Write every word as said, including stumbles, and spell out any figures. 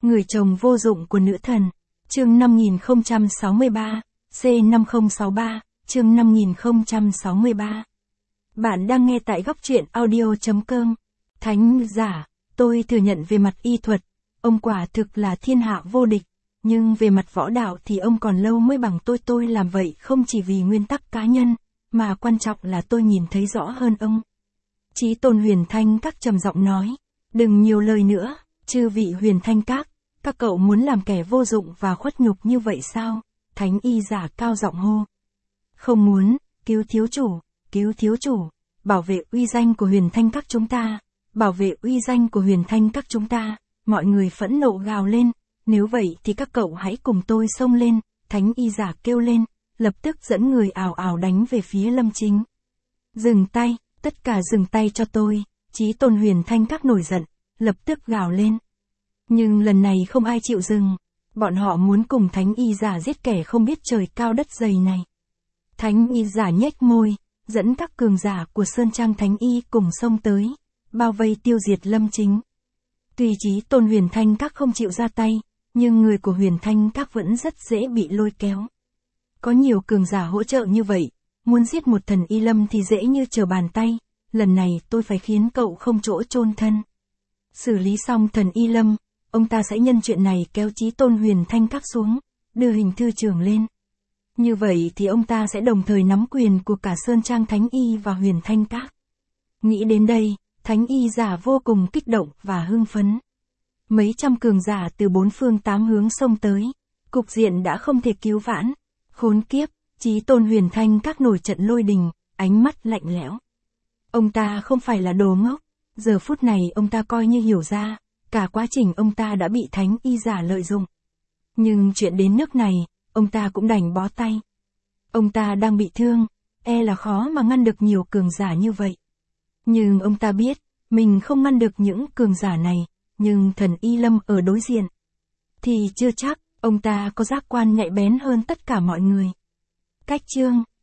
Người chồng vô dụng của nữ thần. Chương năm nghìn không trăm sáu mươi ba, C năm không sáu ba, chương năm nghìn không trăm sáu mươi ba. Bạn đang nghe tại góc truyện audio chấm com. Thánh giả, tôi thừa nhận về mặt y thuật, ông quả thực là thiên hạ vô địch, nhưng về mặt võ đạo thì ông còn lâu mới bằng tôi. Tôi làm vậy không chỉ vì nguyên tắc cá nhân, mà quan trọng là tôi nhìn thấy rõ hơn ông. Chí Tôn Huyền Thanh Các trầm giọng nói, đừng nhiều lời nữa, chư vị Huyền Thanh Các, các cậu muốn làm kẻ vô dụng và khuất nhục như vậy sao? Thánh y giả cao giọng hô. Không muốn, cứu thiếu chủ, cứu thiếu chủ, bảo vệ uy danh của Huyền Thanh Các chúng ta, bảo vệ uy danh của Huyền Thanh Các chúng ta. Mọi người phẫn nộ gào lên, nếu vậy thì các cậu hãy cùng tôi xông lên, thánh y giả kêu lên, lập tức dẫn người ào ào đánh về phía Lâm Chính. Dừng tay, tất cả dừng tay cho tôi. Chí Tôn Huyền Thanh Các nổi giận, lập tức gào lên. Nhưng lần này không ai chịu dừng, bọn họ muốn cùng thánh y giả giết kẻ không biết trời cao đất dày này. Thánh y giả nhếch môi, dẫn các cường giả của Sơn Trang Thánh Y cùng xông tới, bao vây tiêu diệt Lâm Chính. Tuy Chí Tôn Huyền Thanh Các không chịu ra tay, nhưng người của Huyền Thanh Các vẫn rất dễ bị lôi kéo. Có nhiều cường giả hỗ trợ như vậy, muốn giết một thần y Lâm thì dễ như trở bàn tay, lần này tôi phải khiến cậu không chỗ chôn thân. Xử lý xong thần y Lâm, ông ta sẽ nhân chuyện này kéo Chí Tôn Huyền Thanh Các xuống, đưa hình thư trưởng lên. Như vậy thì ông ta sẽ đồng thời nắm quyền của cả Sơn Trang Thánh Y và Huyền Thanh Các. Nghĩ đến đây, Thánh Y giả vô cùng kích động và hưng phấn. Mấy trăm cường giả từ bốn phương tám hướng xông tới, cục diện đã không thể cứu vãn. Khốn kiếp, Chí Tôn Huyền Thanh Các nổi trận lôi đình, ánh mắt lạnh lẽo. Ông ta không phải là đồ ngốc, giờ phút này ông ta coi như hiểu ra, cả quá trình ông ta đã bị Thánh Y giả lợi dụng. Nhưng chuyện đến nước này, ông ta cũng đành bó tay. Ông ta đang bị thương, e là khó mà ngăn được nhiều cường giả như vậy. Nhưng ông ta biết, mình không ngăn được những cường giả này, nhưng thần y Lâm ở đối diện thì chưa chắc, ông ta có giác quan nhạy bén hơn tất cả mọi người. Cách chương